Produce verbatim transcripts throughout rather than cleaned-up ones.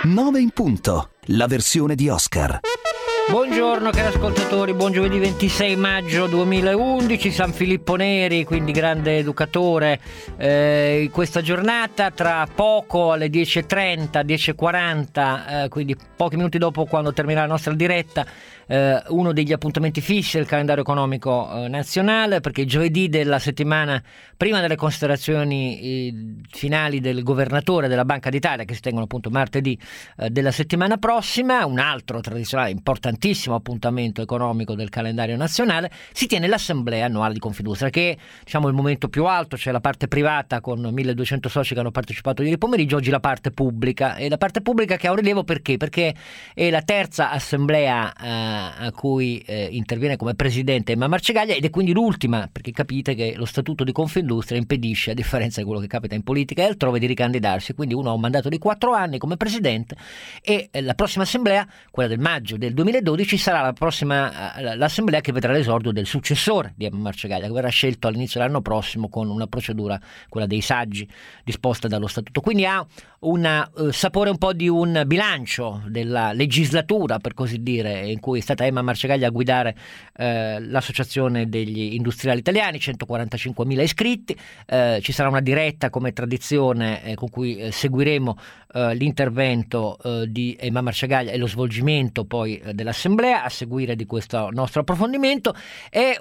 nove in punto, la versione di Oscar. Buongiorno cari ascoltatori, buon giovedì ventisei maggio duemilaundici, San Filippo Neri, quindi grande educatore, eh, in questa giornata. Tra poco alle dieci e trenta, dieci e quaranta, eh, quindi pochi minuti dopo quando terminerà la nostra diretta, eh, uno degli appuntamenti fissi del calendario economico eh, nazionale, perché il giovedì della settimana prima delle considerazioni eh, finali del governatore della Banca d'Italia, che si tengono appunto martedì eh, della settimana prossima, un altro tradizionale importantissimo appuntamento economico del calendario nazionale, si tiene l'assemblea annuale di Confindustria, che diciamo il momento più alto. C'è la parte privata con milleduecento soci che hanno partecipato ieri pomeriggio, oggi la parte pubblica, e la parte pubblica che ha un rilievo perché? Perché è la terza assemblea eh, a cui eh, interviene come presidente Emma Marcegaglia, ed è quindi l'ultima, perché capite che lo statuto di Confindustria impedisce, a differenza di quello che capita in politica e altrove, di ricandidarsi. Quindi uno ha un mandato di quattro anni come presidente, e eh, la prossima assemblea, quella del maggio del duemiladodici, sarà la prossima eh, l'assemblea che vedrà l'esordio del successore di Emma Marcegaglia, che verrà scelto all'inizio dell'anno prossimo con una procedura, quella dei saggi, disposta dallo statuto. Quindi ha un uh, sapore un po' di un bilancio della legislatura, per così dire, in cui è stata Emma Marcegaglia a guidare eh, l'associazione degli industriali italiani, centoquarantacinquemila iscritti. Eh, ci sarà una diretta come tradizione eh, con cui eh, seguiremo eh, l'intervento eh, di Emma Marcegaglia e lo svolgimento poi eh, dell'assemblea. A seguire di questo nostro approfondimento è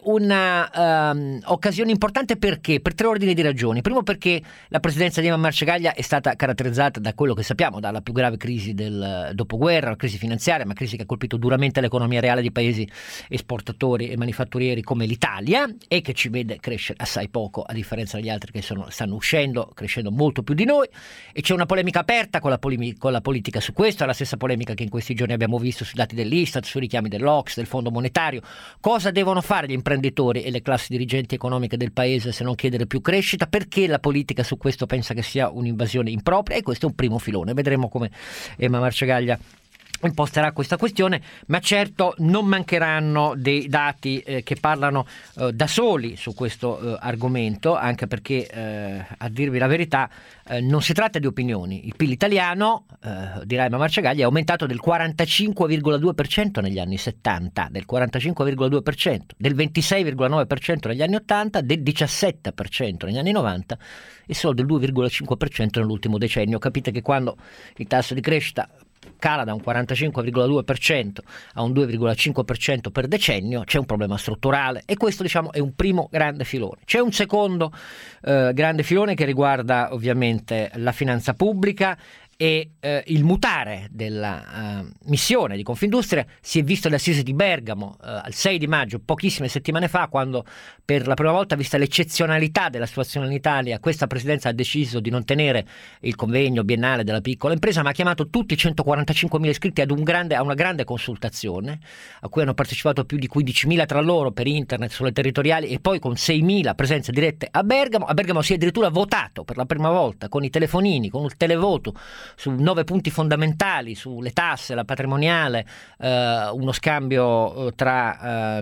una um, occasione importante, perché? Per tre ordini di ragioni. Primo, perché la presidenza di Emma Marcegaglia è stata caratterizzata da quello che sappiamo, dalla più grave crisi del dopoguerra, la crisi finanziaria, ma crisi che ha colpito duramente l'economia reale di paesi esportatori e manifatturieri come l'Italia, e che ci vede crescere assai poco, a differenza degli altri che sono, stanno uscendo, crescendo molto più di noi. E c'è una polemica aperta con la, polemi- con la politica su questo, è la stessa polemica che in questi giorni abbiamo visto sui dati dell'Istat, sui richiami dell'O C S E, del Fondo Monetario. Cosa devono fare gli imprenditori e le classi dirigenti economiche del paese se non chiedere più crescita? Perché la politica su questo pensa che sia un'invasione impropria? E questo è un primo filone. Vedremo come Emma Marcegaglia imposterà questa questione, ma certo non mancheranno dei dati eh, che parlano eh, da soli su questo eh, argomento, anche perché eh, a dirvi la verità eh, non si tratta di opinioni. Il P I L italiano, eh, dirà Emma Marcegaglia, è aumentato del quarantacinque virgola due per cento negli anni settanta, del quarantacinque virgola due per cento, del ventisei virgola nove per cento negli anni ottanta, del diciassette per cento negli anni novanta e solo del due virgola cinque per cento nell'ultimo decennio. Capite che quando il tasso di crescita cala da un quarantacinque virgola due per cento a un due virgola cinque per cento per decennio, c'è un problema strutturale, e questo diciamo è un primo grande filone. C'è un secondo eh, grande filone che riguarda ovviamente la finanza pubblica e eh, il mutare della uh, missione di Confindustria. Si è visto all'Assise di Bergamo uh, al sei di maggio, pochissime settimane fa, quando per la prima volta, vista l'eccezionalità della situazione in Italia, questa presidenza ha deciso di non tenere il convegno biennale della piccola impresa, ma ha chiamato tutti i centoquarantacinquemila iscritti ad un grande, a una grande consultazione a cui hanno partecipato più di quindicimila tra loro per internet, sulle territoriali, e poi con seimila presenze dirette a Bergamo. A Bergamo si è addirittura votato per la prima volta con i telefonini, con il televoto, su nove punti fondamentali, sulle tasse, la patrimoniale, eh, uno scambio eh, tra eh,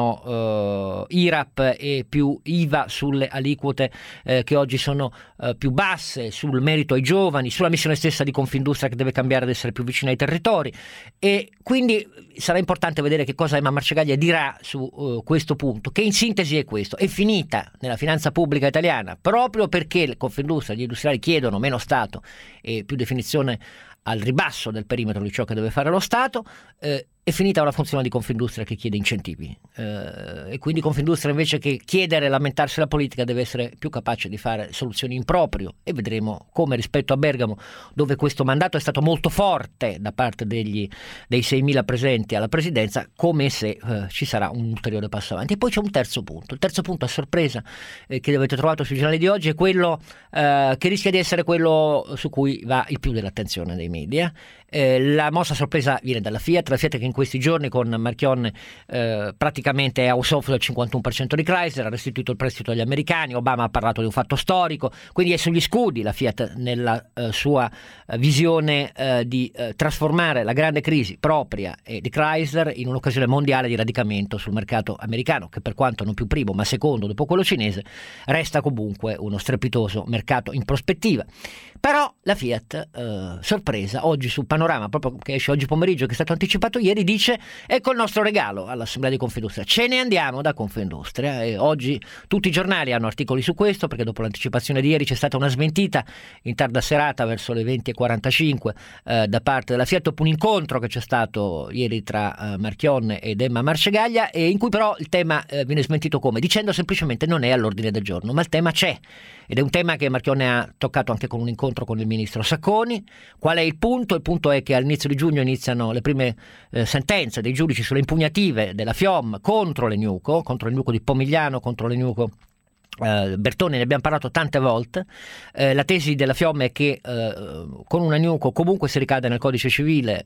meno eh, I R A P e più I V A sulle aliquote eh, che oggi sono eh, più basse, sul merito ai giovani, sulla missione stessa di Confindustria, che deve cambiare ad essere più vicina ai territori. E quindi sarà importante vedere che cosa Emma Marcegaglia dirà su uh, questo punto, che in sintesi è questo: è finita nella finanza pubblica italiana, proprio perché le Confindustria, gli industriali chiedono meno Stato e più definizione al ribasso del perimetro di ciò che deve fare lo Stato. eh, è finita una funzione di Confindustria che chiede incentivi, eh, e quindi Confindustria, invece che chiedere e lamentarsi la politica, deve essere più capace di fare soluzioni in proprio, e vedremo come rispetto a Bergamo, dove questo mandato è stato molto forte da parte degli, dei seimila presenti alla presidenza, come se eh, ci sarà un ulteriore passo avanti. E poi c'è un terzo punto, il terzo punto a sorpresa eh, che avete trovato sui giornali di oggi, è quello eh, che rischia di essere quello su cui va il più dell'attenzione dei media. Eh, la mossa sorpresa viene dalla Fiat, la Fiat che in questi giorni con Marchionne eh, praticamente è house of del cinquantuno per cento di Chrysler, ha restituito il prestito agli americani. Obama ha parlato di un fatto storico, quindi è sugli scudi la Fiat nella eh, sua eh, visione eh, di eh, trasformare la grande crisi propria e di Chrysler in un'occasione mondiale di radicamento sul mercato americano, che per quanto non più primo ma secondo dopo quello cinese, resta comunque uno strepitoso mercato in prospettiva. Però la Fiat, eh, sorpresa, oggi su Panorama, proprio che esce oggi pomeriggio, che è stato anticipato ieri, dice: ecco il nostro regalo all'Assemblea di Confindustria, ce ne andiamo da Confindustria. E oggi tutti i giornali hanno articoli su questo, perché dopo l'anticipazione di ieri c'è stata una smentita in tarda serata verso le venti e quarantacinque eh, da parte della Fiat, dopo un incontro che c'è stato ieri tra eh, Marchionne ed Emma Marcegaglia, e in cui però il tema eh, viene smentito come? Dicendo semplicemente non è all'ordine del giorno, ma il tema c'è, ed è un tema che Marchionne ha toccato anche con un incontro con il ministro Sacconi. Qual è il punto? Il punto è che all'inizio di giugno iniziano le prime eh, sentenze dei giudici sulle impugnative della FIOM contro l'Enuco, contro l'Enuco di Pomigliano, contro l'Enuco Uh, Bertone, ne abbiamo parlato tante volte. Uh, la tesi della FIOM è che uh, con un Enuco comunque si ricade nel codice civile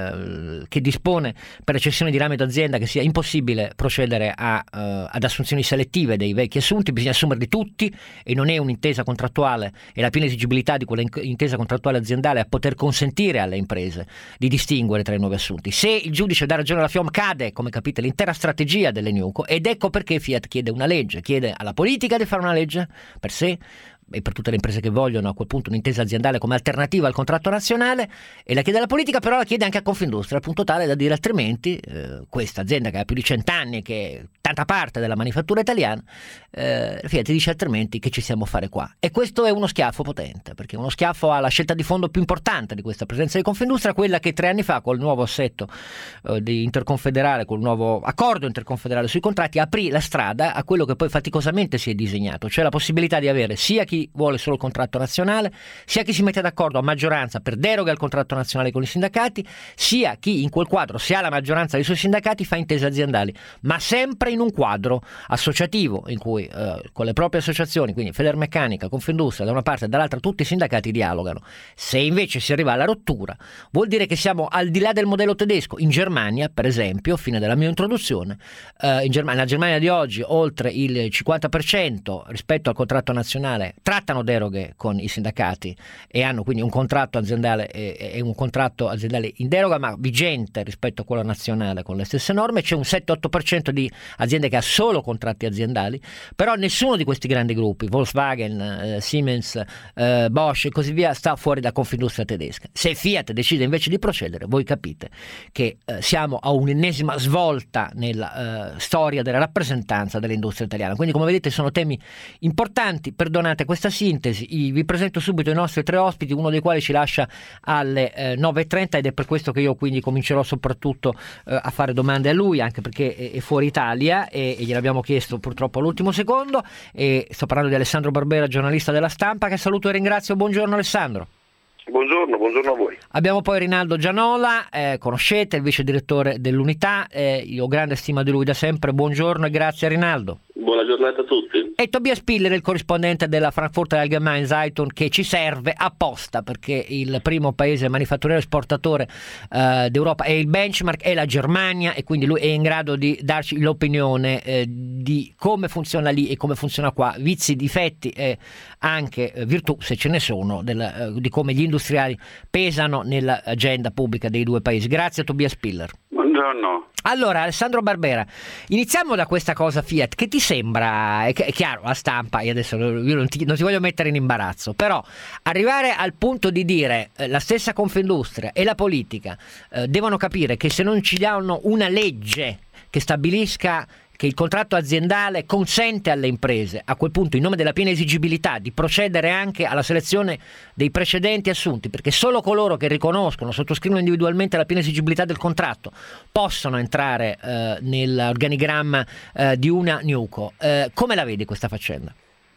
uh, che dispone per la cessione di rami d'azienda che sia impossibile procedere a, uh, ad assunzioni selettive dei vecchi assunti, bisogna assumerli tutti, e non è un'intesa contrattuale e la piena esigibilità di quella intesa contrattuale aziendale a poter consentire alle imprese di distinguere tra i nuovi assunti. Se il giudice dà ragione alla FIOM, cade, come capite, l'intera strategia dell'Enuco, ed ecco perché Fiat chiede una legge, chiede alla politica di fare una legge per sé e per tutte le imprese che vogliono a quel punto un'intesa aziendale come alternativa al contratto nazionale, e la chiede alla politica, però la chiede anche a Confindustria, al punto tale da dire altrimenti eh, questa azienda che ha più di cent'anni, che è tanta parte della manifattura italiana, eh, Fiat dice altrimenti che ci siamo a fare qua. E questo è uno schiaffo potente, perché è uno schiaffo alla scelta di fondo più importante di questa presenza di Confindustria, quella che tre anni fa col nuovo assetto eh, di interconfederale, col nuovo accordo interconfederale sui contratti, aprì la strada a quello che poi faticosamente si è disegnato, cioè la possibilità di avere sia chi vuole solo il contratto nazionale, sia chi si mette d'accordo a maggioranza per deroga al contratto nazionale con i sindacati, sia chi in quel quadro, se ha la maggioranza dei suoi sindacati, fa intese aziendali, ma sempre in un quadro associativo in cui eh, con le proprie associazioni, quindi Federmeccanica, Confindustria da una parte e dall'altra tutti i sindacati dialogano. Se invece si arriva alla rottura, vuol dire che siamo al di là del modello tedesco. In Germania, per esempio, fine della mia introduzione, eh, in Germania, la Germania di oggi oltre il cinquanta per cento rispetto al contratto nazionale trattano deroghe con i sindacati e hanno quindi un contratto aziendale e, e un contratto aziendale in deroga ma vigente rispetto a quello nazionale con le stesse norme. C'è un sette otto per cento di aziende che ha solo contratti aziendali, però nessuno di questi grandi gruppi, Volkswagen, eh, Siemens, eh, Bosch e così via, sta fuori da Confindustria tedesca. Se Fiat decide invece di procedere, voi capite che eh, siamo a un'ennesima svolta nella eh, storia della rappresentanza dell'industria italiana. Quindi, come vedete, sono temi importanti. Perdonate questa sintesi, vi presento subito i nostri tre ospiti, uno dei quali ci lascia alle eh, nove e trenta, ed è per questo che io quindi comincerò soprattutto eh, a fare domande a lui, anche perché è, è fuori Italia e, e gliel'abbiamo chiesto purtroppo all'ultimo secondo. E sto parlando di Alessandro Barbera, giornalista della Stampa, che saluto e ringrazio. Buongiorno Alessandro. Buongiorno, buongiorno a voi. Abbiamo poi Rinaldo Gianola, eh, conoscete, il vice direttore dell'Unità, eh, io ho grande stima di lui da sempre. Buongiorno e grazie a Rinaldo. Buona giornata a tutti. E Tobias Piller, il corrispondente della Frankfurter Allgemeine Zeitung, che ci serve apposta perché il primo paese manifatturiero esportatore eh, d'Europa è il benchmark, è la Germania, e quindi lui è in grado di darci l'opinione eh, di come funziona lì e come funziona qua, vizi, difetti e anche eh, virtù, se ce ne sono, del, eh, di come gli industriali pesano nell'agenda pubblica dei due paesi. Grazie a Tobias Piller. Buongiorno. Allora, Alessandro Barbera, iniziamo da questa cosa Fiat. Che ti sembra? È, è chiaro, la stampa, io adesso io non, ti, non ti voglio mettere in imbarazzo, però arrivare al punto di dire eh, la stessa Confindustria e la politica eh, devono capire che se non ci danno una legge che stabilisca che il contratto aziendale consente alle imprese, a quel punto, in nome della piena esigibilità, di procedere anche alla selezione dei precedenti assunti, perché solo coloro che riconoscono, sottoscrivono individualmente la piena esigibilità del contratto possono entrare eh, nell'organigramma eh, di una Nuco. Eh, come la vedi questa faccenda?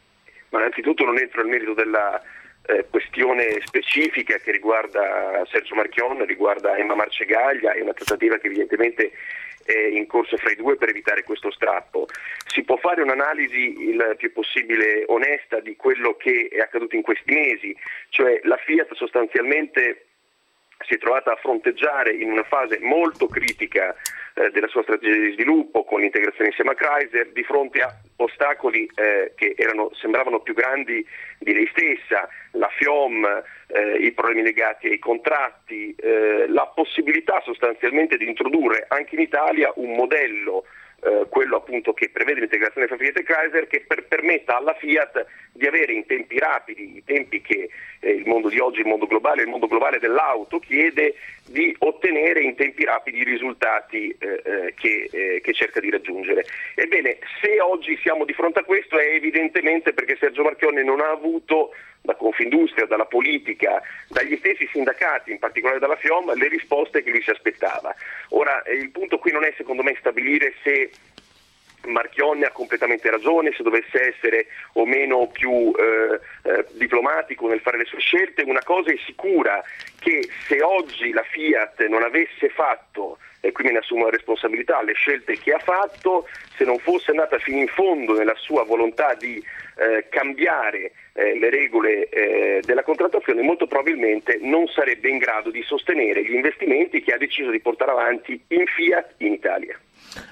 Ma innanzitutto non entro nel merito della eh, questione specifica che riguarda Sergio Marchionne, riguarda Emma Marcegaglia, è una trattativa che evidentemente in corso fra i due per evitare questo strappo. Si può fare un'analisi il più possibile onesta di quello che è accaduto in questi mesi, cioè la Fiat sostanzialmente si è trovata a fronteggiare in una fase molto critica eh, della sua strategia di sviluppo con l'integrazione insieme a Chrysler di fronte a ostacoli eh, che erano, sembravano più grandi di lei stessa, la FIOM, eh, i problemi legati ai contratti, eh, la possibilità sostanzialmente di introdurre anche in Italia un modello eh, quello appunto che prevede l'integrazione fra Fiat e Chrysler, che per, permetta alla Fiat di avere in tempi rapidi, i tempi che eh, il mondo di oggi, il mondo globale, il mondo globale dell'auto chiede, di ottenere in tempi rapidi i risultati eh, eh, che, eh, che cerca di raggiungere. Ebbene, se oggi siamo di fronte a questo è evidentemente perché Sergio Marchionne non ha avuto da Confindustria, dalla politica, dagli stessi sindacati, in particolare dalla FIOM, le risposte che lui si aspettava. Ora, eh, il punto qui non è secondo me stabilire se Marchionne ha completamente ragione, se dovesse essere o meno più eh, eh, diplomatico nel fare le sue scelte. Una cosa è sicura, che se oggi la Fiat non avesse fatto, e qui me ne assumo la responsabilità, le scelte che ha fatto, se non fosse andata fino in fondo nella sua volontà di eh, cambiare eh, le regole eh, della contrattazione, molto probabilmente non sarebbe in grado di sostenere gli investimenti che ha deciso di portare avanti in Fiat in Italia.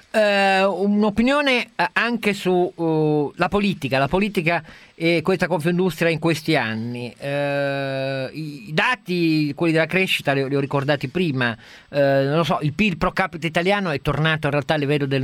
Uh, un'opinione anche su uh, la politica, la politica e questa Confindustria in questi anni. Uh, i, I dati, quelli della crescita, li, li ho ricordati prima. Uh, non lo so, il P I L pro capite italiano è tornato in realtà a livello del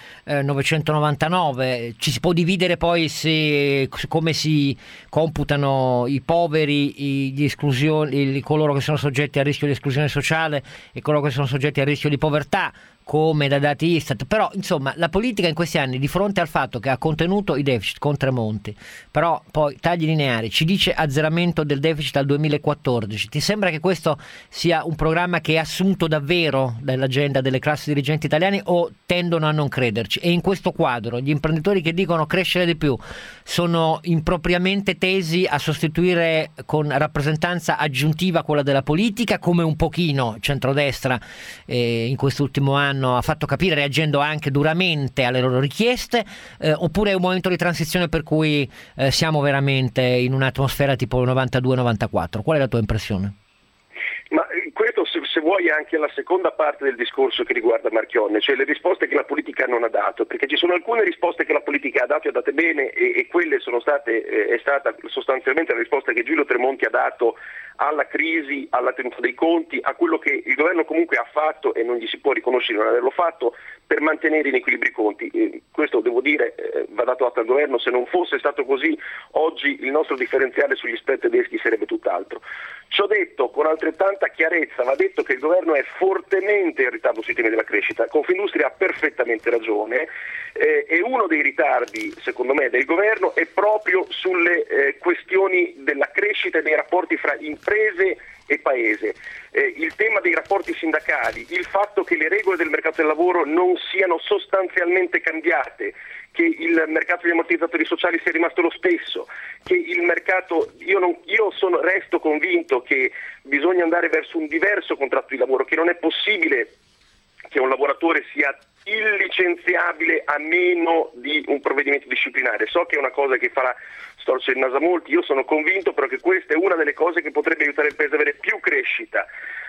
millenovecentonovantanove. Ci si può dividere poi se come si computano i poveri, gli esclusioni, coloro che sono soggetti a rischio di esclusione sociale e coloro che sono soggetti a rischio di povertà, come da dati Istat. Però insomma la politica in questi anni, di fronte al fatto che ha contenuto i deficit con Tremonti, però poi tagli lineari, ci dice azzeramento del deficit al duemilaquattordici, ti sembra che questo sia un programma che è assunto davvero dall'agenda delle classi dirigenti italiane o tendono a non crederci? E in questo quadro gli imprenditori che dicono crescere di più sono impropriamente tesi a sostituire con rappresentanza aggiuntiva quella della politica, come un pochino centrodestra eh, in quest'ultimo anno ha fatto capire, reagendo anche duramente alle loro richieste, eh, oppure è un momento di transizione per cui eh, siamo veramente in un'atmosfera tipo novantadue novantaquattro? Qual è la tua impressione? Ma questo, se, se vuoi, è anche la seconda parte del discorso che riguarda Marchionne, cioè le risposte che la politica non ha dato, perché ci sono alcune risposte che la politica ha dato e ha date bene, e, e quelle sono state, eh, è stata sostanzialmente la risposta che Giulio Tremonti ha dato alla crisi, alla tenuta dei conti, a quello che il governo comunque ha fatto, e non gli si può riconoscere di non averlo fatto, per mantenere in equilibrio i conti. Eh, questo devo dire, eh, va dato atto al governo, se non fosse stato così oggi il nostro differenziale sugli spread tedeschi sarebbe tutt'altro. Ciò detto, con altrettanta chiarezza va detto che il governo è fortemente in ritardo sui temi della crescita. Confindustria ha perfettamente ragione, eh, e uno dei ritardi secondo me del governo è proprio sulle eh, questioni della crescita e dei rapporti fra imprese e paese. Eh, il tema dei rapporti sindacali, il fatto che le regole del mercato del lavoro non siano sostanzialmente cambiate, che il mercato degli ammortizzatori sociali sia rimasto lo stesso, che il mercato, io, non, io sono, resto convinto che bisogna andare verso un diverso contratto di lavoro, che non è possibile che un lavoratore sia illicenziabile a meno di un provvedimento disciplinare. So che è una cosa che farà storcere il naso a molti, io sono convinto però che questa è una delle cose che potrebbe aiutare il paese ad avere più crescita.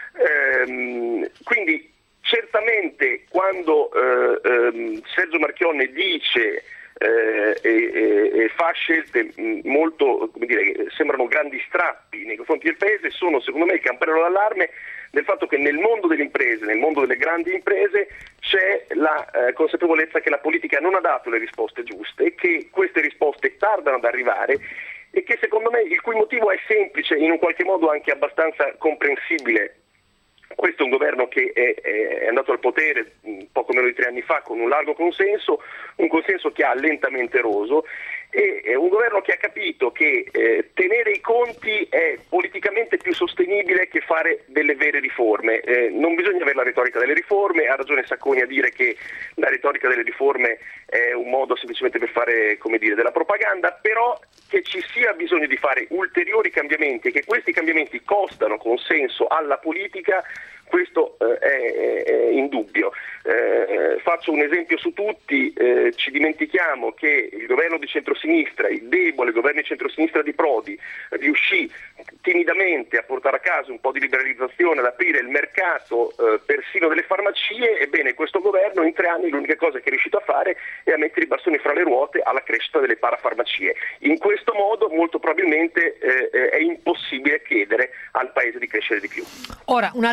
Ehm, quindi certamente quando eh, ehm, Sergio Marchionne dice eh, e, e, e fa scelte molto, come dire, sembrano grandi strappi nei confronti del paese, sono secondo me il campanello d'allarme del fatto che nel mondo delle imprese, nel mondo delle grandi imprese, c'è la eh, consapevolezza che la politica non ha dato le risposte giuste e che queste risposte tardano ad arrivare, e che secondo me il cui motivo è semplice, in un qualche modo anche abbastanza comprensibile. Questo è un governo che è, è andato al potere poco meno di tre anni fa con un largo consenso, un consenso che ha lentamente eroso, e è un governo che ha capito che eh, tenere i conti è politicamente più sostenibile che fare delle vere riforme. Eh, non bisogna avere la retorica delle riforme, ha ragione Sacconi a dire che la retorica delle riforme è un modo semplicemente per fare, come dire, della propaganda, però che ci sia bisogno di fare ulteriori cambiamenti e che questi cambiamenti costano consenso alla politica, questo eh, è, è indubbio. Eh, faccio un esempio su tutti, eh, ci dimentichiamo che il governo di centrosinistra, il debole governo di centrosinistra di Prodi, riuscì timidamente a portare a casa un po' di liberalizzazione, ad aprire il mercato eh, persino delle farmacie. Ebbene, questo governo in tre anni l'unica cosa che è riuscito a fare è a mettere i bastoni fra le ruote alla crescita delle parafarmacie. In questo modo molto probabilmente eh, è impossibile chiedere al paese di crescere di più. Ora, un altro dato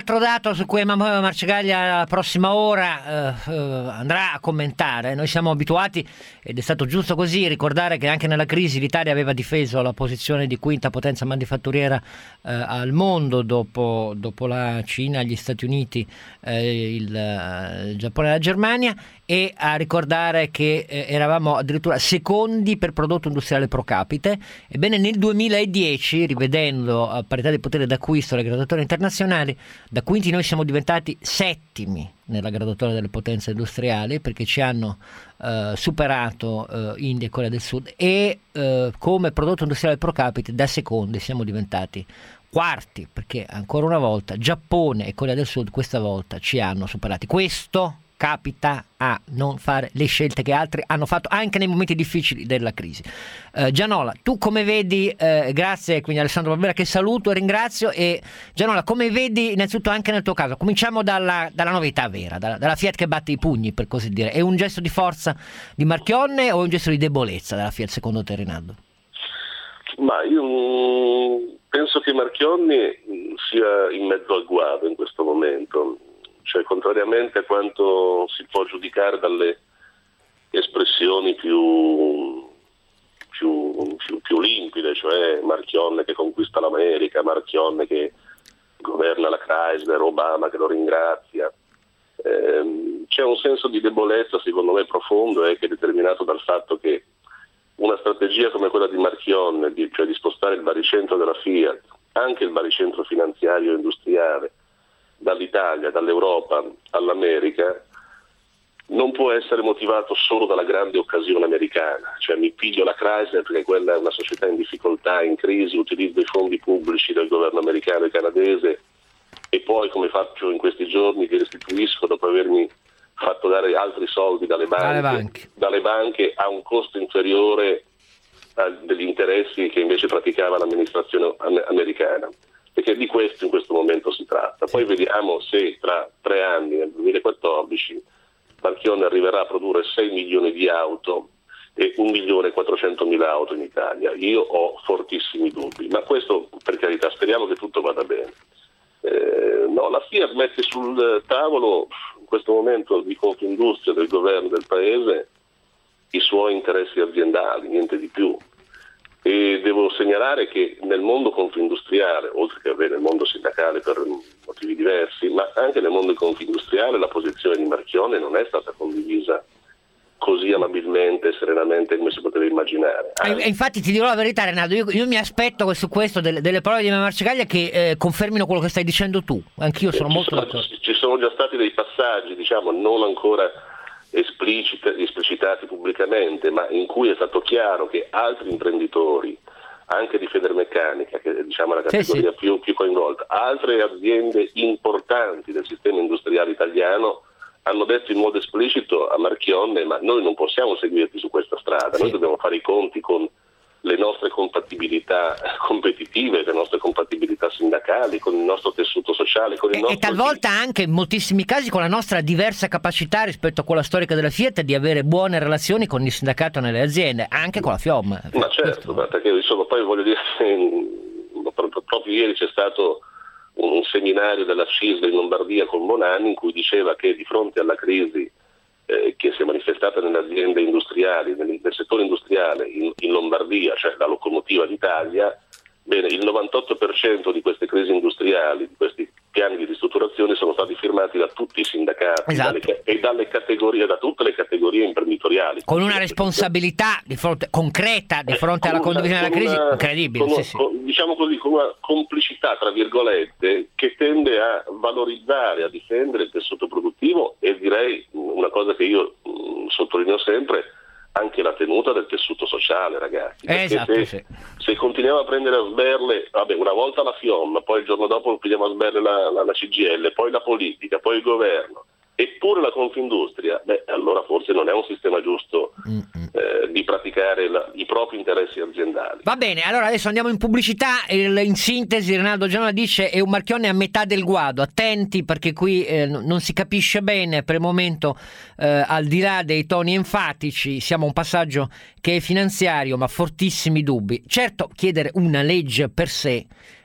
dato su cui Emanuele Marcegaglia la prossima ora eh, eh, andrà a commentare. Noi siamo abituati, ed è stato giusto così, ricordare che anche nella crisi l'Italia aveva difeso la posizione di quinta potenza manifatturiera eh, al mondo dopo, dopo la Cina, gli Stati Uniti, eh, il, il Giappone e la Germania, e a ricordare che eh, eravamo addirittura secondi per prodotto industriale pro capite. Ebbene, nel duemiladieci, rivedendo a parità di potere d'acquisto le graduatorie internazionali, da quinti noi siamo diventati settimi nella graduatoria delle potenze industriali, perché ci hanno eh, superato eh, India e Corea del Sud, e eh, come prodotto industriale pro capite da secondi siamo diventati quarti, perché ancora una volta Giappone e Corea del Sud questa volta ci hanno superati. Questo capita a non fare le scelte che altri hanno fatto anche nei momenti difficili della crisi. eh, Gianola, tu come vedi, eh, grazie quindi Alessandro Barbera, che saluto e ringrazio, e Gianola, come vedi innanzitutto anche nel tuo caso, cominciamo dalla, dalla novità vera, dalla, dalla Fiat che batte i pugni, per così dire. È un gesto di forza di Marchionne o è un gesto di debolezza della Fiat secondo te, Rinaldo? Ma io penso che Marchionne sia in mezzo al guado in questo momento. Cioè, contrariamente a quanto si può giudicare dalle espressioni più, più, più, più limpide, cioè Marchionne che conquista l'America, Marchionne che governa la Chrysler, Obama che lo ringrazia, ehm, c'è un senso di debolezza secondo me profondo, eh, che è determinato dal fatto che una strategia come quella di Marchionne, di, cioè di spostare il baricentro della Fiat, anche il baricentro finanziario e industriale, dall'Italia, dall'Europa all'America, non può essere motivato solo dalla grande occasione americana. Cioè, mi piglio la Chrysler perché quella è una società in difficoltà, in crisi, utilizzo i fondi pubblici del governo americano e canadese, e poi, come faccio in questi giorni, li restituisco dopo avermi fatto dare altri soldi dalle banche, dalle banche, dalle banche a un costo inferiore a degli interessi che invece praticava l'amministrazione americana. Perché di questo in questo momento si tratta. Poi vediamo se tra tre anni, nel duemilaquattordici, Marchionne arriverà a produrre sei milioni di auto e un milione e quattrocentomila auto in Italia. Io ho fortissimi dubbi, ma questo, per carità, speriamo che tutto vada bene. Eh, no, la Fiat mette sul tavolo in questo momento di Confindustria, del governo del paese, i suoi interessi aziendali, niente di più. E devo segnalare che nel mondo confindustriale, oltre che nel mondo sindacale per motivi diversi, ma anche nel mondo confindustriale, la posizione di Marchionne non è stata condivisa così amabilmente e serenamente come si poteva immaginare. E, e infatti ti dirò la verità, Renato, io, io mi aspetto su questo delle, delle parole di Marcegaglia che eh, confermino quello che stai dicendo tu. Anch'io sono eh, molto sono, d'accordo. Ci sono già stati dei passaggi, diciamo, non ancora esplicite, esplicitati pubblicamente, ma in cui è stato chiaro che altri imprenditori, anche di Federmeccanica, che diciamo è la categoria sì, sì. Più, più coinvolta, altre aziende importanti del sistema industriale italiano hanno detto in modo esplicito a Marchionne: ma noi non possiamo seguirti su questa strada, sì. Noi dobbiamo fare i conti con le nostre compatibilità competitive, le nostre compatibilità sindacali, con il nostro tessuto sociale, con il e, nostro... E talvolta anche, in moltissimi casi, con la nostra diversa capacità rispetto a quella storica della Fiat di avere buone relazioni con il sindacato nelle aziende, anche con la FIOM. Ma certo, ma perché insomma, poi voglio dire, proprio ieri c'è stato un seminario della C I S L in Lombardia con Bonanni, in cui diceva che di fronte alla crisi Eh, che si è manifestata nelle aziende industriali, nel, nel settore industriale in, in Lombardia, cioè la locomotiva d'Italia, bene, il novantotto per cento di queste crisi industriali, di questi piani di ristrutturazione sono stati firmati da tutti i sindacati, esatto. dalle, e dalle categorie, da tutte le categorie imprenditoriali. Con una responsabilità di fronte, concreta di fronte eh, alla condivisione della crisi una, incredibile. Con una, sì, sì. Con, diciamo così, con una complicità, tra virgolette, che tende a valorizzare, a difendere il tessuto produttivo e direi una cosa che io mh, sottolineo sempre, anche la tenuta del tessuto sociale, ragazzi. Eh, esatto, se, sì. se continuiamo a prendere a sberle, vabbè, una volta la FIOM, poi il giorno dopo pigliamo a sberle la, la, la C G I L, poi la politica, poi il governo, eppure la Confindustria, beh, allora forse non è un sistema giusto eh, di praticare la, i propri interessi aziendali. Va bene, allora adesso andiamo in pubblicità. Il, in sintesi Rinaldo Gianola dice: è un Marchionne a metà del guado, attenti perché qui eh, non si capisce bene per il momento, eh, al di là dei toni enfatici, siamo a un passaggio che è finanziario ma fortissimi dubbi. Certo, chiedere una legge per sé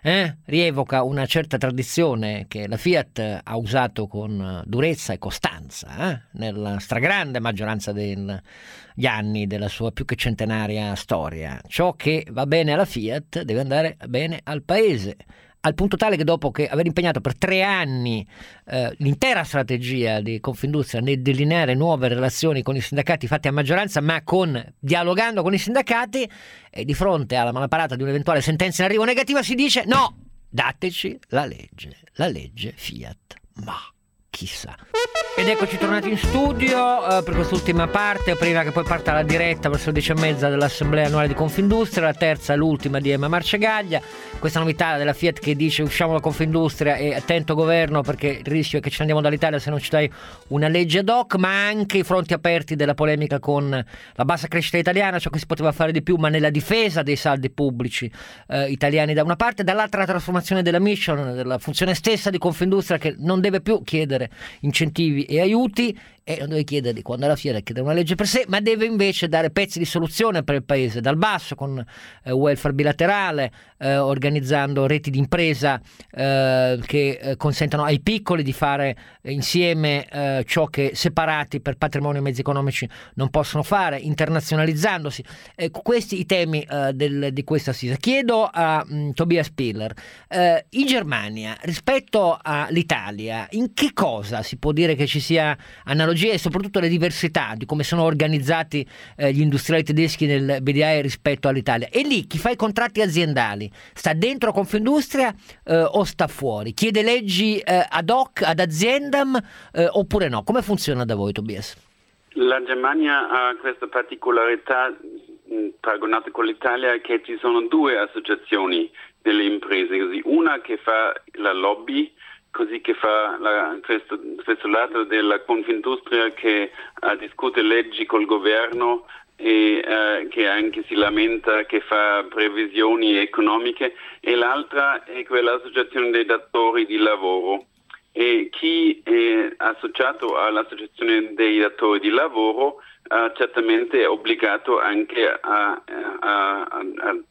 eh, rievoca una certa tradizione che la Fiat ha usato con durezza e costanza eh, nella stragrande maggioranza degli anni della sua più che centenaria storia. Ciò che va bene alla Fiat deve andare bene al paese, al punto tale che dopo che aver impegnato per tre anni eh, l'intera strategia di Confindustria nel delineare nuove relazioni con i sindacati fatte a maggioranza, ma con dialogando con i sindacati, e di fronte alla malaparata di un'eventuale sentenza in arrivo negativa si dice no, dateci la legge, la legge Fiat. Ma chissà. Ed eccoci tornati in studio eh, per quest'ultima parte, prima che poi parta la diretta verso le dieci e mezza dell'assemblea annuale di Confindustria, la terza e l'ultima di Emma Marcegaglia. Questa novità della Fiat che dice usciamo da Confindustria e attento governo perché il rischio è che ce ne andiamo dall'Italia se non ci dai una legge ad hoc, ma anche i fronti aperti della polemica con la bassa crescita italiana, ciò che si poteva fare di più, ma nella difesa dei saldi pubblici eh, italiani da una parte, dall'altra la trasformazione della mission, della funzione stessa di Confindustria, che non deve più chiedere incentivi e aiuti, e non deve chiederli quando alla fiera chiede una legge per sé, ma deve invece dare pezzi di soluzione per il paese dal basso, con eh, welfare bilaterale, eh, organizzando reti di impresa eh, che eh, consentano ai piccoli di fare eh, insieme eh, ciò che separati per patrimonio e mezzi economici non possono fare, internazionalizzandosi. Eh, questi i temi eh, del, di questa assise. Chiedo a mh, Tobias Piller, eh, in Germania rispetto all'Italia, in che cosa si può dire che ci sia analogia e soprattutto le diversità di come sono organizzati eh, gli industriali tedeschi nel B D I rispetto all'Italia? E lì chi fa i contratti aziendali sta dentro Confindustria eh, o sta fuori? Chiede leggi eh, ad hoc, ad aziendam eh, oppure no? Come funziona da voi, Tobias? La Germania ha questa particolarità paragonata con l'Italia, che ci sono due associazioni delle imprese, così una che fa la lobby, così che fa la, questo, questo lato della Confindustria che uh, discute leggi col governo e uh, che anche si lamenta, che fa previsioni economiche, e l'altra è quell'associazione dei datori di lavoro. E chi è associato all'associazione dei datori di lavoro Uh, certamente è obbligato anche a, a, a, a,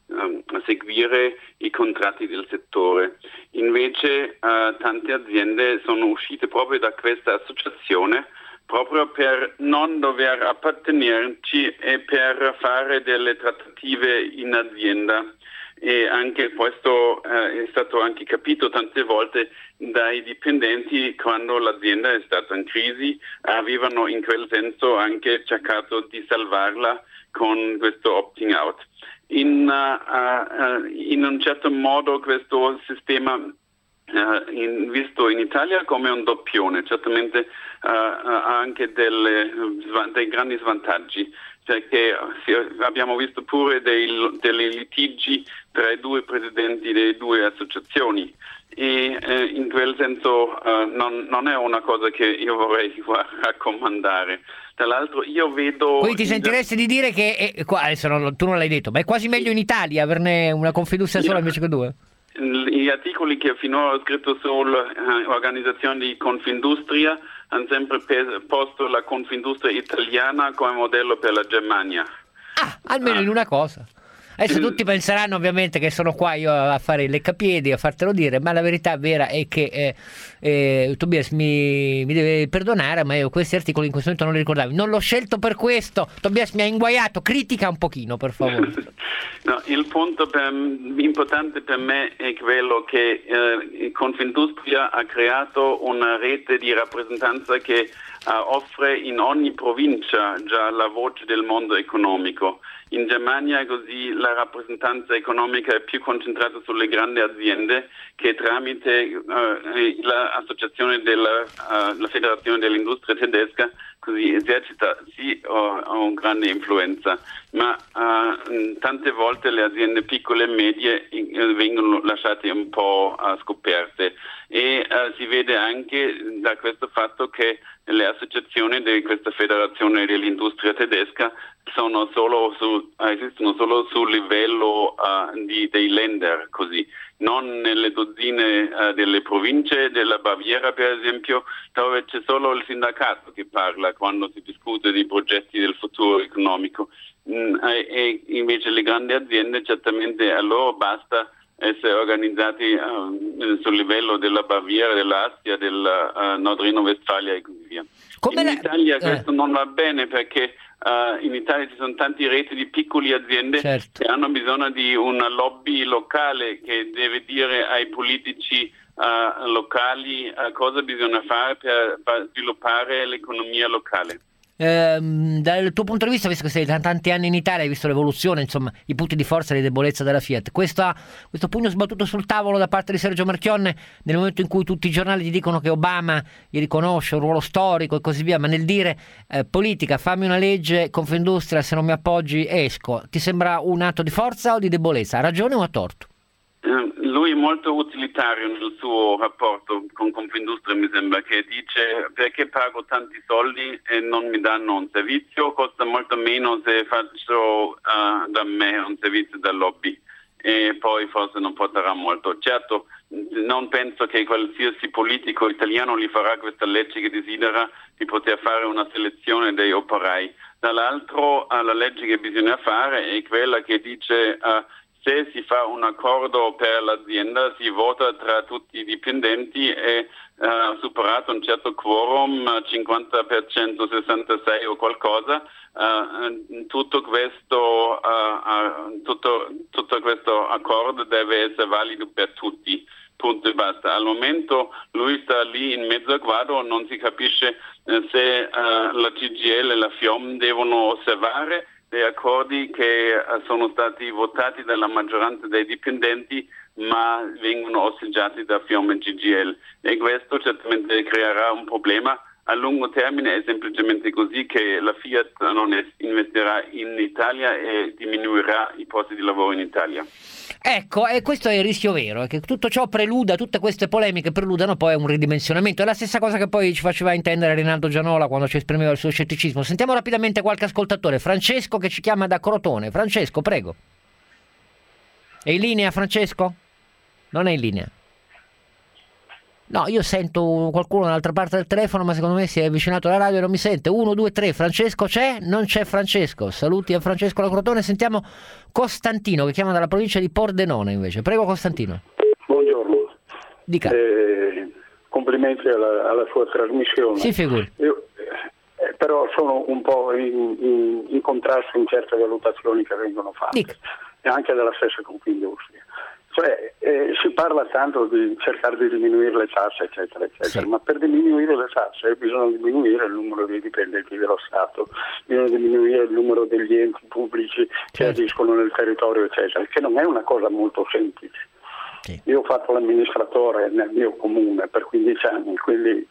a seguire i contratti del settore. Invece uh, tante aziende sono uscite proprio da questa associazione proprio per non dover appartenerci e per fare delle trattative in azienda. E anche questo eh, è stato anche capito tante volte dai dipendenti quando l'azienda è stata in crisi, avevano in quel senso anche cercato di salvarla con questo opting out. In, uh, uh, in un certo modo questo sistema uh, in, visto in Italia come un doppione, certamente uh, ha anche delle, dei grandi svantaggi, perché abbiamo visto pure dei, dei litigi tra i due presidenti delle due associazioni e eh, in quel senso eh, non, non è una cosa che io vorrei raccomandare. Tra l'altro io vedo... Quindi ti sentiresti di dire che, è, qua, adesso non, tu non l'hai detto, ma è quasi meglio in Italia averne una Confindustria sola invece che due? Gli articoli che finora ho scritto sull'organizzazione di Confindustria hanno sempre posto la Confindustria italiana come modello per la Germania. Ah, almeno ah. in una cosa. Adesso tutti penseranno ovviamente che sono qua io a fare il leccapiedi, a fartelo dire, ma la verità vera è che eh, eh, Tobias mi, mi deve perdonare, ma io questi articoli in questo momento non li ricordavo. Non l'ho scelto per questo. Tobias mi ha inguaiato, critica un pochino, per favore. No, il punto per, importante per me è quello che eh, Confindustria ha creato una rete di rappresentanza che uh, offre in ogni provincia già la voce del mondo economico. In Germania così la rappresentanza economica è più concentrata sulle grandi aziende che tramite uh, l'associazione della uh, la Federazione dell'Industria Tedesca così esercita sì uh, una grande influenza, ma uh, tante volte le aziende piccole e medie uh, vengono lasciate un po' uh, scoperte e uh, si vede anche da questo fatto che le associazioni di questa Federazione dell'Industria Tedesca sono solo su, esistono solo sul livello uh, di, dei Länder, così, non nelle dozzine uh, delle province della Baviera, per esempio, dove c'è solo il sindacato che parla quando si discute di progetti del futuro economico. Mm, e, e invece le grandi aziende certamente a loro basta essere organizzati uh, sul livello della Baviera, dell'Astia, del uh, Nord Reno-Westfalia e così via. Come in la... Italia eh. questo non va bene perché uh, in Italia ci sono tanti reti di piccole aziende certo. che hanno bisogno di una lobby locale che deve dire ai politici uh, locali uh, cosa bisogna fare per, per sviluppare l'economia locale. Ehm, dal tuo punto di vista, visto che sei da tanti anni in Italia, hai visto l'evoluzione, insomma, i punti di forza e di debolezza della Fiat, questa, questo pugno sbattuto sul tavolo da parte di Sergio Marchionne nel momento in cui tutti i giornali ti dicono che Obama gli riconosce un ruolo storico e così via, ma nel dire eh, politica, fammi una legge, Confindustria, se non mi appoggi esco, ti sembra un atto di forza o di debolezza? Ha ragione o ha torto? Lui è molto utilitario nel suo rapporto con Confindustria, mi sembra, che dice perché pago tanti soldi e non mi danno un servizio, costa molto meno se faccio uh, da me un servizio da lobby e poi forse non porterà molto. Certo, non penso che qualsiasi politico italiano gli farà questa legge che desidera di poter fare una selezione dei operai. Dall'altro uh, la legge che bisogna fare è quella che dice uh, se si fa un accordo per l'azienda, si vota tra tutti i dipendenti e uh, superato un certo quorum, cinquanta per cento, sessantasei o qualcosa, uh, tutto questo uh, uh, tutto, tutto questo accordo deve essere valido per tutti. Punto e basta. Al momento lui sta lì in mezzo a quadro, non si capisce uh, se uh, la C G I L e la F I O M devono osservare dei accordi che sono stati votati dalla maggioranza dei dipendenti ma vengono osteggiati da F I O M e C G I L e questo certamente creerà un problema. A lungo termine è semplicemente così che la Fiat non investirà in Italia e diminuirà i posti di lavoro in Italia. Ecco, e questo è il rischio vero, è che tutto ciò preluda, tutte queste polemiche preludano poi a un ridimensionamento. È la stessa cosa che poi ci faceva intendere Rinaldo Gianola quando ci esprimeva il suo scetticismo. Sentiamo rapidamente qualche ascoltatore. Francesco che ci chiama da Crotone. Francesco, prego. È in linea, Francesco? Non è in linea. No, io sento qualcuno dall'altra parte del telefono, ma secondo me si è avvicinato alla radio e non mi sente. Uno, due, tre, Francesco c'è? Non c'è Francesco. Saluti a Francesco da Crotone. Sentiamo Costantino che chiama dalla provincia di Pordenone invece. Prego Costantino. Buongiorno. Dica. Eh, complimenti alla, alla sua trasmissione. Si figuri. Io, eh, però sono un po' in, in, in contrasto in certe valutazioni che vengono fatte. Dica. E anche dalla stessa Confindustria. Cioè, eh, si parla tanto di cercare di diminuire le tasse, eccetera, eccetera, sì. Ma per diminuire le tasse bisogna diminuire il numero dei dipendenti dello Stato, bisogna diminuire il numero degli enti pubblici che certo. agiscono nel territorio, eccetera, che non è una cosa molto semplice. Sì. Io ho fatto l'amministratore nel mio comune per quindici anni, quindi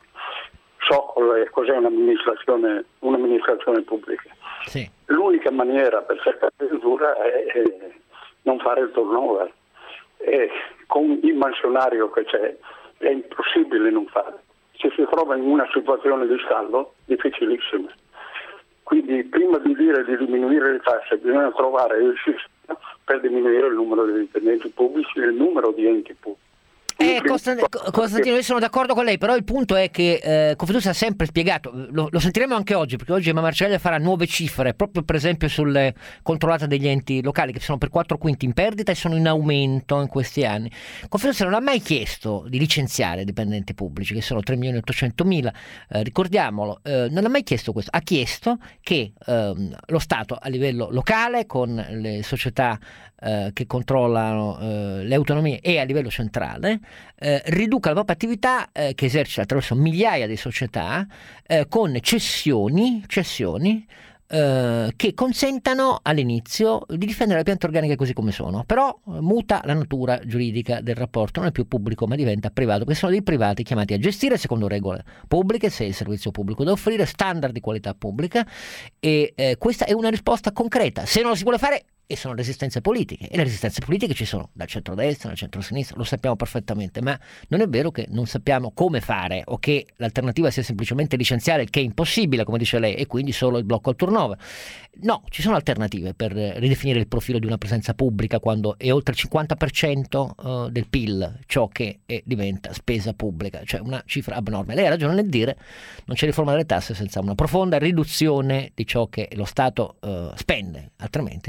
so cos'è un'amministrazione, un'amministrazione pubblica. Sì. L'unica maniera per cercare di ridurre è, è non fare il turnover. E con il mansionario che c'è è impossibile non fare. Se si trova in una situazione di stallo difficilissima. Quindi prima di dire di diminuire le tasse bisogna trovare il sistema per diminuire il numero di dipendenti pubblici e il numero di enti pubblici. Eh, Costantino, Costantino, io sono d'accordo con lei, però il punto è che eh, Confindustria ha sempre spiegato, lo, lo sentiremo anche oggi, perché oggi Emma Marcegaglia farà nuove cifre, proprio per esempio sulle controllate degli enti locali, che sono per quattro quinti in perdita e sono in aumento in questi anni. Confindustria non ha mai chiesto di licenziare dipendenti pubblici, che sono tre milioni e ottocentomila, eh, ricordiamolo, eh, non ha mai chiesto questo, ha chiesto che eh, lo Stato a livello locale, con le società eh, che controllano eh, le autonomie e a livello centrale, Eh, riduca la propria attività eh, che esercita attraverso migliaia di società eh, con cessioni, cessioni eh, che consentano all'inizio di difendere le piante organiche così come sono, però eh, muta la natura giuridica del rapporto, non è più pubblico ma diventa privato, perché sono dei privati chiamati a gestire secondo regole pubbliche, se è il servizio pubblico da offrire, standard di qualità pubblica e eh, questa è una risposta concreta. Se non lo si vuole fare, e sono resistenze politiche, e le resistenze politiche ci sono dal centrodestra, dal centrosinistra, lo sappiamo perfettamente, ma non è vero che non sappiamo come fare o che l'alternativa sia semplicemente licenziare, che è impossibile, come dice lei, e quindi solo il blocco al turnover. No, ci sono alternative per ridefinire il profilo di una presenza pubblica quando è oltre il cinquanta per cento del P I L, ciò che è, diventa spesa pubblica, cioè una cifra abnorme. Lei ha ragione nel dire non c'è riforma delle tasse senza una profonda riduzione di ciò che lo Stato uh, spende, altrimenti si fa più debole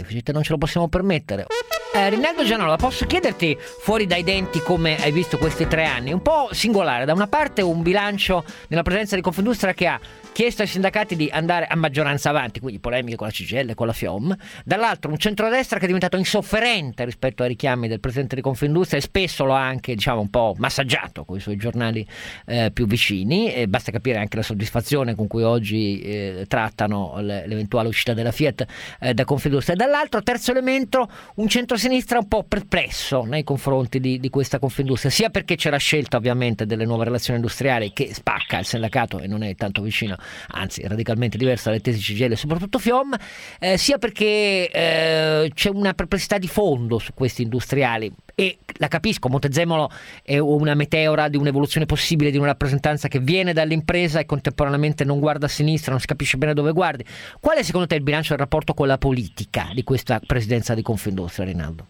deficit, non ce lo possiamo permettere. Eh, Rinaldo Gianola, posso chiederti, fuori dai denti come hai visto questi tre anni, un po' singolare, da una parte un bilancio nella presenza di Confindustria che ha chiesto ai sindacati di andare a maggioranza avanti, quindi polemiche con la C G I L, con la FIOM, dall'altro un centrodestra che è diventato insofferente rispetto ai richiami del presidente di Confindustria e spesso lo ha anche, diciamo, un po' massaggiato con i suoi giornali eh, più vicini, e basta capire anche la soddisfazione con cui oggi eh, trattano l'eventuale uscita della Fiat eh, da Confindustria, e dall'altro, terzo elemento, un centrosinistra un po' perplesso nei confronti di, di questa Confindustria, sia perché c'è la scelta ovviamente delle nuove relazioni industriali che spacca il sindacato e non è tanto vicino, anzi radicalmente diversa dalle tesi C G I L e soprattutto FIOM, eh, sia perché eh, c'è una perplessità di fondo su questi industriali, e la capisco, Montezemolo è una meteora di un'evoluzione possibile di una rappresentanza che viene dall'impresa e contemporaneamente non guarda a sinistra, non si capisce bene dove guardi. Qual è secondo te il bilancio del rapporto con la politica di questa presidenza di Confindustria, Rinaldo?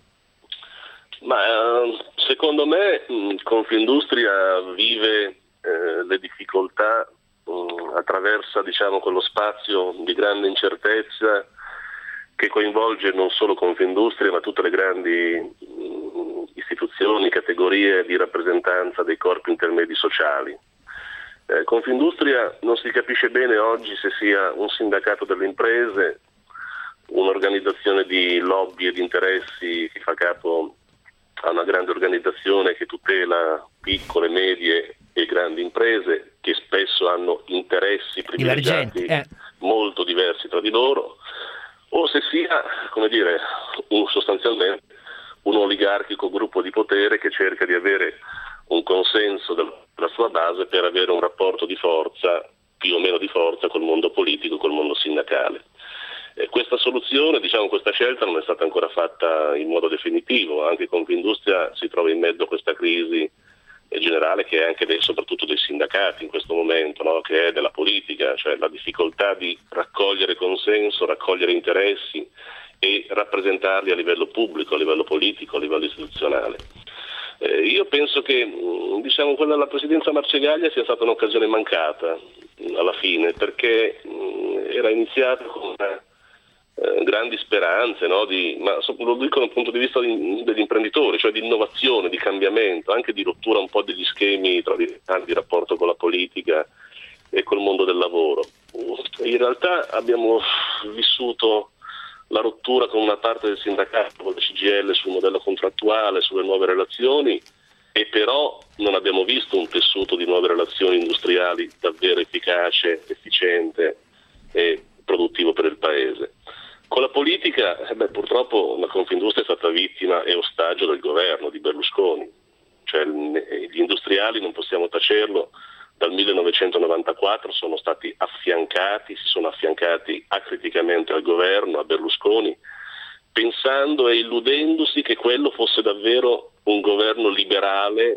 Ma secondo me Confindustria vive eh, le difficoltà mh, attraversa, diciamo, quello spazio di grande incertezza che coinvolge non solo Confindustria ma tutte le grandi mh, istituzioni, categorie di rappresentanza dei corpi intermedi sociali. Eh, Confindustria non si capisce bene oggi se sia un sindacato delle imprese, un'organizzazione di lobby e di interessi che fa capo a una grande organizzazione che tutela piccole, medie e grandi imprese che spesso hanno interessi privilegiati eh. molto diversi tra di loro, o se sia, come dire, un, sostanzialmente un oligarchico gruppo di potere che cerca di avere un consenso della sua base per avere un rapporto di forza, più o meno di forza, col mondo politico, col mondo sindacale. Eh, questa soluzione, diciamo, questa scelta non è stata ancora fatta in modo definitivo, anche Confindustria si trova in mezzo a questa crisi generale che è anche dei, soprattutto dei sindacati in questo momento, no? Che è della politica, cioè la difficoltà di raccogliere consenso, raccogliere interessi e rappresentarli a livello pubblico, a livello politico, a livello istituzionale. Eh, io penso che diciamo quella della presidenza Marcegaglia sia stata un'occasione mancata alla fine, perché mh, era iniziata con una Eh, grandi speranze, no? di, ma lo dico dal punto di vista di, degli imprenditori, cioè di innovazione, di cambiamento, anche di rottura un po' degli schemi tradizionali di rapporto con la politica e col mondo del lavoro. In realtà abbiamo vissuto la rottura con una parte del sindacato, con la C G I L sul modello contrattuale, sulle nuove relazioni, e però non abbiamo visto un tessuto di nuove relazioni industriali davvero efficace, efficiente e produttivo per il Paese. Con la politica, eh beh, purtroppo la Confindustria è stata vittima e ostaggio del governo di Berlusconi, cioè gli industriali, non possiamo tacerlo, dal millenovecentonovantaquattro sono stati affiancati, si sono affiancati acriticamente al governo, a Berlusconi, pensando e illudendosi che quello fosse davvero un governo liberale,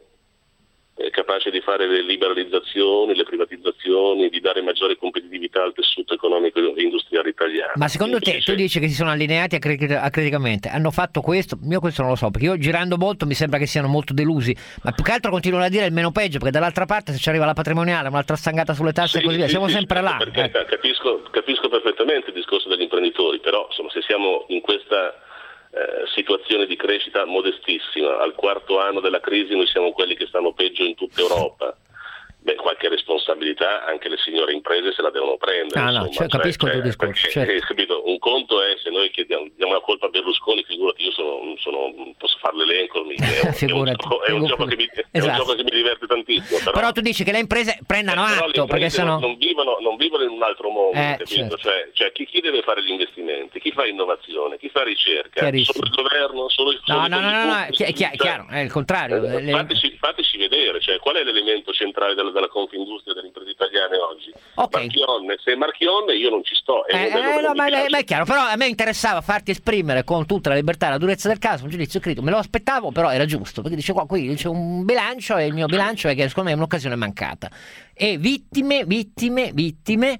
eh, capace di fare le liberalizzazioni, le privatizzazioni, di dare maggiore competitività al tessuto economico e industriale italiano. Ma secondo te, tu dici che si sono allineati acriticamente, hanno fatto questo? Io questo non lo so, perché io girando molto mi sembra che siano molto delusi, ma più che altro continuano a dire il meno peggio, perché dall'altra parte se ci arriva la patrimoniale, un'altra stangata sulle tasse sì, e così via, sì, siamo sì, sempre sì, là. Eh. Capisco, capisco perfettamente il discorso degli imprenditori, però insomma, se siamo in questa Eh, situazione di crescita modestissima, al quarto anno della crisi noi siamo quelli che stanno peggio in tutta Europa, beh, qualche responsabilità anche le signore imprese se la devono prendere. Ah, no, cioè, capisco cioè, il tuo discorso. Perché, certo. capito, un conto è se noi chiediamo, diamo la colpa a Berlusconi, figurati, io sono, sono, posso fare l'elenco, mi, è, un, è, un, gioco, è, un gioco che mi, esatto. è un gioco che mi diverte tantissimo. Però, però tu dici che le imprese prendano eh, atto, perché sennò non vivono, non vivono in un altro mondo, eh, capito? certo. Cioè, cioè chi, chi deve fare gli investimenti, chi fa innovazione, chi fa ricerca, solo il governo, solo il No, no, no, no, no, è chi- chi- chiaro, è il contrario. Eh, le... fateci, fateci vedere, cioè qual è l'elemento centrale della, della Confindustria delle imprese italiane oggi? Okay. Marchionne, se è Marchionne io non ci sto. È eh, eh, no, ma, ma è chiaro, però a me interessava farti esprimere con tutta la libertà e la durezza del caso un giudizio critico, me lo aspettavo, però era giusto, perché dice qua qui c'è un bilancio e il mio bilancio è che secondo me è un'occasione mancata. E vittime, vittime, vittime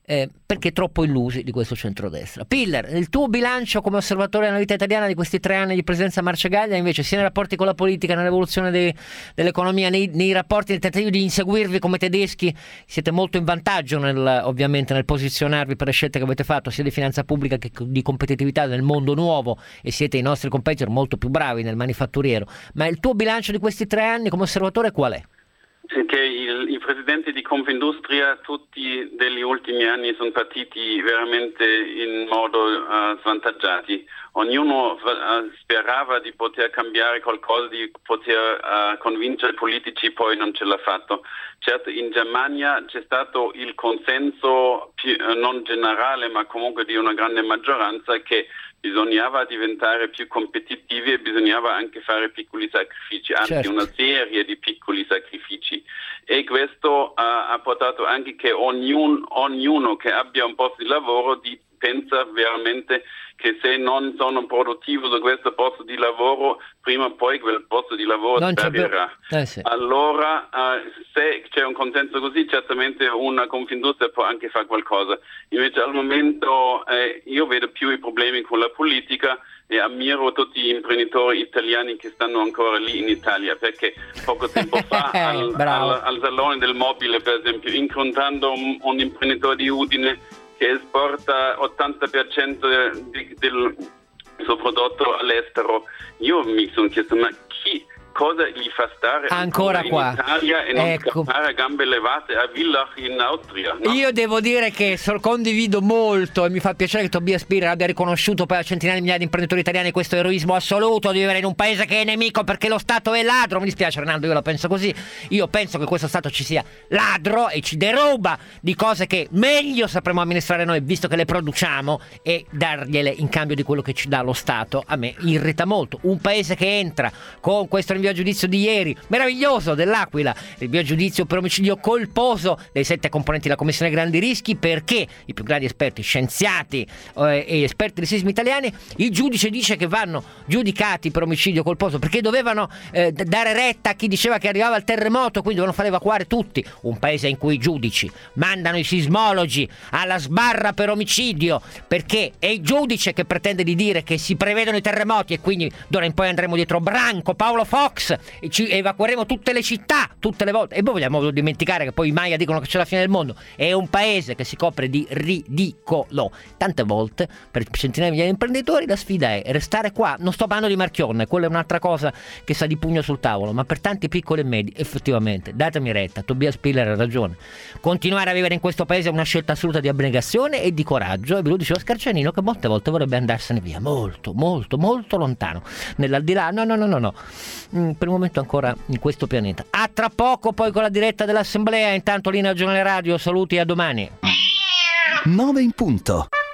eh, perché troppo illusi di questo centrodestra. Piller, il tuo bilancio come osservatore della vita italiana di questi tre anni di presidenza Marcegaglia, invece, sia nei rapporti con la politica, nell'evoluzione dei, dell'economia, nei, nei rapporti, nel tentativo di inseguirvi come tedeschi, siete molto in vantaggio nel, ovviamente nel posizionarvi per le scelte che avete fatto sia di finanza pubblica che di competitività nel mondo nuovo, e siete i nostri competitor molto più bravi nel manifatturiero. Ma il tuo bilancio di questi tre anni come osservatore qual è? Che il, i presidenti di Confindustria tutti degli ultimi anni sono partiti veramente in modo uh, svantaggiati. Ognuno uh, sperava di poter cambiare qualcosa, di poter uh, convincere i politici, poi non ce l'ha fatto. Certo, in Germania c'è stato il consenso più, uh, non generale, ma comunque di una grande maggioranza, che bisognava diventare più competitivi e bisognava anche fare piccoli sacrifici, anzi certo. una serie di piccoli sacrifici, e questo uh, ha portato anche che ognuno, ognuno che abbia un posto di lavoro di, pensa veramente che se non sono produttivo su questo posto di lavoro, prima o poi quel posto di lavoro sparirà. Eh sì. Allora, uh, se c'è un consenso così, certamente una Confindustria può anche fare qualcosa. Invece al momento eh, io vedo più i problemi con la politica e ammiro tutti gli imprenditori italiani che stanno ancora lì in Italia, perché poco tempo fa al, al, al Salone del Mobile, per esempio, incontrando un, un imprenditore di Udine che esporta ottanta per cento di, del suo prodotto all'estero, io mi sono chiesto, ma chi, cosa gli fa stare ancora in qua Italia e non ecco. scappare a gambe levate a Villach in Austria, no? Io devo dire che so, condivido molto, e mi fa piacere che Tobias Piller abbia riconosciuto poi a centinaia di migliaia di imprenditori italiani questo eroismo assoluto di vivere in un paese che è nemico perché lo Stato è ladro. Mi dispiace Rinaldo, io la penso così. Io penso che questo Stato ci sia ladro e ci deruba di cose che meglio sapremo amministrare noi, visto che le produciamo, e dargliele in cambio di quello che ci dà lo Stato. A me irrita molto un paese che entra con questo rinvio a giudizio di ieri meraviglioso dell'Aquila, rinvio a giudizio per omicidio colposo dei sette componenti della commissione grandi rischi, perché i più grandi esperti, scienziati eh, e esperti dei sismi italiani, il giudice dice che vanno giudicati per omicidio colposo perché dovevano eh, dare retta a chi diceva che arrivava il terremoto, quindi dovevano fare evacuare tutti. Un paese in cui i giudici mandano i sismologi alla sbarra per omicidio, perché è il giudice che pretende di dire che si prevedono i terremoti e quindi d'ora in poi andremo dietro Branco, Paolo Fox, e ci evacueremo tutte le città tutte le volte. E poi vogliamo dimenticare che poi i Maya dicono che c'è la fine del mondo. È un paese che si copre di ridicolo. Tante volte per centinaia di migliaia di imprenditori la sfida è restare qua. Non sto parlando di Marchionne, quella è un'altra cosa che sa di pugno sul tavolo, ma per tanti piccoli e medi, effettivamente, datemi retta, Tobias Piller ha ragione, continuare a vivere in questo paese è una scelta assoluta di abnegazione e di coraggio, e ve lo dice Oscar Cianino, che molte volte vorrebbe andarsene via molto molto molto lontano nell'aldilà. No no no no no mm, per il momento ancora in questo pianeta. A tra poco poi con la diretta dell'assemblea. Intanto linea al giornale radio, saluti, a domani. nove in punto.